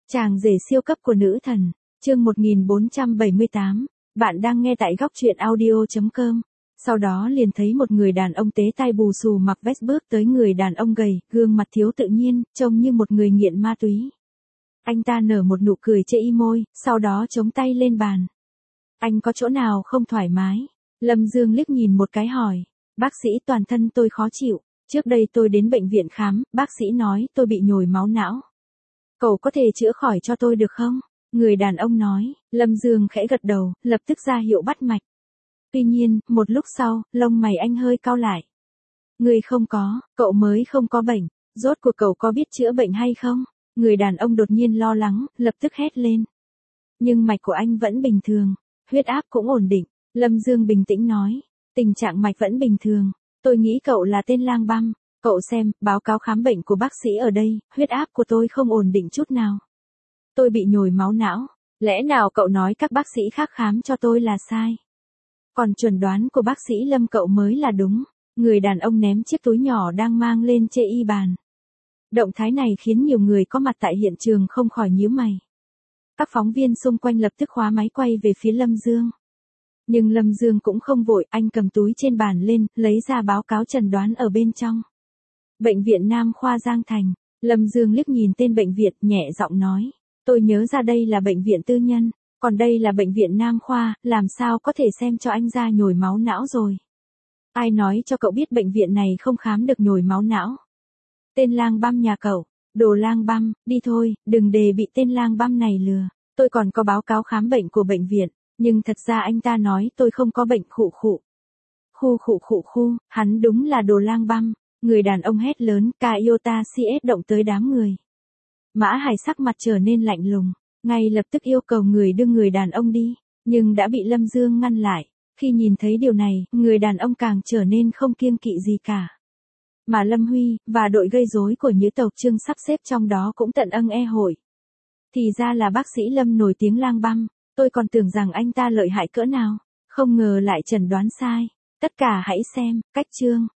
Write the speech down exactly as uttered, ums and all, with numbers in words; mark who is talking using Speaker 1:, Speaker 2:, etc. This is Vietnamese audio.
Speaker 1: Chàng rể siêu cấp của nữ thần, chương một nghìn bốn trăm bảy mươi tám, bạn đang nghe tại góc truyện audio chấm com. Sau đó liền thấy một người đàn ông tế tai bù xù mặc vest bước tới người đàn ông gầy, gương mặt thiếu tự nhiên, trông như một người nghiện ma túy. Anh ta nở một nụ cười chê y môi, sau đó chống tay lên bàn. Anh có chỗ nào không thoải mái? Lâm Dương liếc nhìn một cái hỏi. Bác sĩ, toàn thân tôi khó chịu. Trước đây tôi đến bệnh viện khám, bác sĩ nói tôi bị nhồi máu não. Cậu có thể chữa khỏi cho tôi được không? Người đàn ông nói. Lâm Dương khẽ gật đầu, lập tức ra hiệu bắt mạch. Tuy nhiên, một lúc sau, lông mày anh hơi cau lại. Người không có, cậu mới không có bệnh. Rốt cuộc cậu có biết chữa bệnh hay không? Người đàn ông đột nhiên lo lắng, lập tức hét lên. Nhưng mạch của anh vẫn bình thường, huyết áp cũng ổn định. Lâm Dương bình tĩnh nói. Tình trạng mạch vẫn bình thường. Tôi nghĩ cậu là tên lang băm. Cậu xem, báo cáo khám bệnh của bác sĩ ở đây, huyết áp của tôi không ổn định chút nào. Tôi bị nhồi máu não. Lẽ nào cậu nói các bác sĩ khác khám cho tôi là sai? Còn chuẩn đoán của bác sĩ Lâm cậu mới là đúng. Người đàn ông ném chiếc túi nhỏ đang mang lên chê y bàn. Động thái này khiến nhiều người có mặt tại hiện trường không khỏi nhíu mày. Các phóng viên xung quanh lập tức khóa máy quay về phía Lâm Dương. Nhưng Lâm Dương cũng không vội, anh cầm túi trên bàn lên, lấy ra báo cáo chẩn đoán ở bên trong. Bệnh viện Nam khoa Giang Thành. Lâm Dương liếc nhìn tên bệnh viện, nhẹ giọng nói. Tôi nhớ ra đây là bệnh viện tư nhân, còn đây là bệnh viện Nam khoa, làm sao có thể xem cho anh ra nhồi máu não rồi. Ai nói cho cậu biết bệnh viện này không khám được nhồi máu não? Tên lang băm nhà cậu, đồ lang băm, đi thôi, đừng để bị tên lang băm này lừa. Tôi còn có báo cáo khám bệnh của bệnh viện, nhưng thật ra anh ta nói tôi không có bệnh khụ khụ. Khu khụ khụ khu, hắn đúng là đồ lang băm. Người đàn ông hét lớn, Toyota xê ét động tới đám người. Mã Hải sắc mặt trở nên lạnh lùng, ngay lập tức yêu cầu người đưa người đàn ông đi, nhưng đã bị Lâm Dương ngăn lại. Khi nhìn thấy điều này, người đàn ông càng trở nên không kiêng kỵ gì cả. Mà Lâm Huy, và đội gây rối của Nhữ Tộc Trương sắp xếp trong đó cũng tận âng e hội. Thì ra là bác sĩ Lâm nổi tiếng lang băm, tôi còn tưởng rằng anh ta lợi hại cỡ nào, không ngờ lại chẩn đoán sai. Tất cả hãy xem, cách chương.